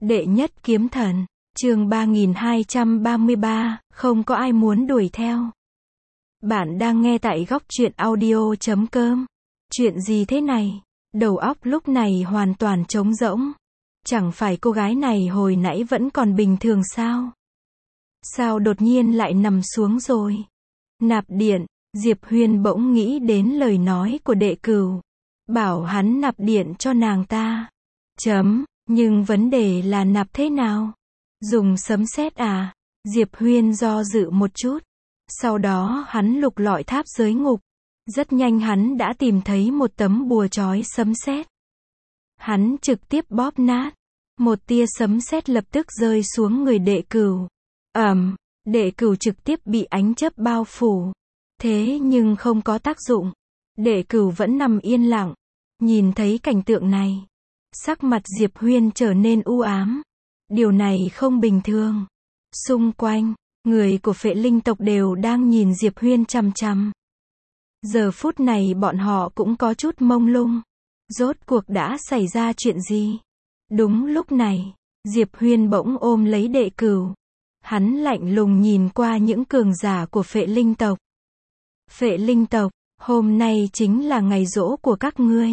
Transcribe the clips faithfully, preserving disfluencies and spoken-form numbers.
Đệ nhất kiếm thần, chương ba nghìn hai trăm ba mươi ba, không có ai muốn đuổi theo. Bạn đang nghe tại góc truyện audio chấm com. Chuyện gì thế này? Đầu óc lúc này hoàn toàn trống rỗng. Chẳng phải cô gái này hồi nãy vẫn còn bình thường sao? Sao đột nhiên lại nằm xuống rồi? Nạp điện, Diệp Huyên bỗng nghĩ đến lời nói của đệ cửu. Bảo hắn nạp điện cho nàng ta. Chấm, nhưng vấn đề là nạp thế nào? Dùng sấm sét à? Diệp Huyên do dự một chút. Sau đó hắn lục lọi tháp giới ngục. Rất nhanh hắn đã tìm thấy một tấm bùa trói sấm sét. Hắn trực tiếp bóp nát. Một tia sấm sét lập tức rơi xuống người đệ cửu. Ầm, đệ cửu trực tiếp bị ánh chớp bao phủ. Thế nhưng không có tác dụng. Đệ cửu vẫn nằm yên lặng. Nhìn thấy cảnh tượng này, sắc mặt Diệp Huyên trở nên u ám. Điều này không bình thường. Xung quanh, người của Phệ Linh tộc đều đang nhìn Diệp Huyên chằm chằm. Giờ phút này bọn họ cũng có chút mông lung. Rốt cuộc đã xảy ra chuyện gì? Đúng lúc này, Diệp Huyên bỗng ôm lấy đệ cửu. Hắn lạnh lùng nhìn qua những cường giả của Phệ Linh tộc. Phệ Linh tộc, hôm nay chính là ngày giỗ của các ngươi.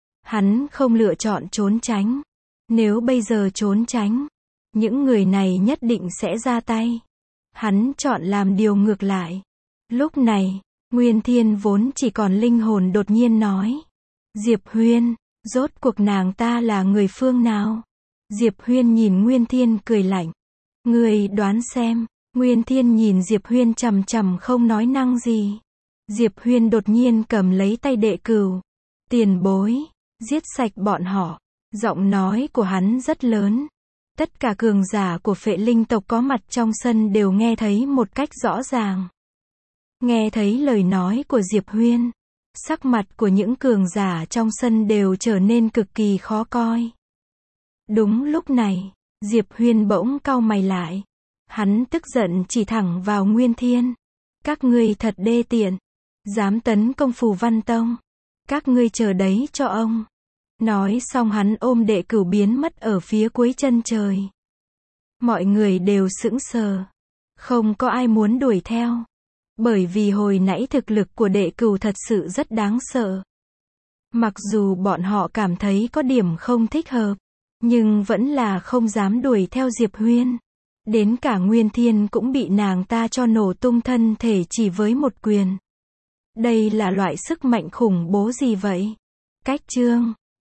Hắn không lựa chọn trốn tránh. Nếu bây giờ trốn tránh, những người này nhất định sẽ ra tay. Hắn chọn làm điều ngược lại. Lúc này, Nguyên Thiên vốn chỉ còn linh hồn đột nhiên nói. Diệp Huyên, rốt cuộc nàng ta là người phương nào? Diệp Huyên nhìn Nguyên Thiên cười lạnh. Ngươi đoán xem. Nguyên Thiên nhìn Diệp Huyên chằm chằm không nói năng gì. Diệp Huyên đột nhiên cầm lấy tay đệ cửu. Tiền bối, giết sạch bọn họ. Giọng nói của hắn rất lớn. Tất cả cường giả của Phệ Linh tộc có mặt trong sân đều nghe thấy một cách rõ ràng. Nghe thấy lời nói của Diệp Huyên, sắc mặt của những cường giả trong sân đều trở nên cực kỳ khó coi. Đúng lúc này, Diệp Huyên bỗng cau mày lại. Hắn tức giận chỉ thẳng vào Nguyên Thiên. Các ngươi thật đê tiện. Dám tấn công Phù Văn Tông. Các ngươi chờ đấy cho ông. Nói xong hắn ôm đệ cửu biến mất ở phía cuối chân trời. Mọi người đều sững sờ. Không có ai muốn đuổi theo. Bởi vì hồi nãy thực lực của đệ cửu thật sự rất đáng sợ. Mặc dù bọn họ cảm thấy có điểm không thích hợp, nhưng vẫn là không dám đuổi theo Diệp Huyên. Đến cả Nguyên Thiên cũng bị nàng ta cho nổ tung thân thể chỉ với một quyền. Đây là loại sức mạnh khủng bố gì vậy? Cách chương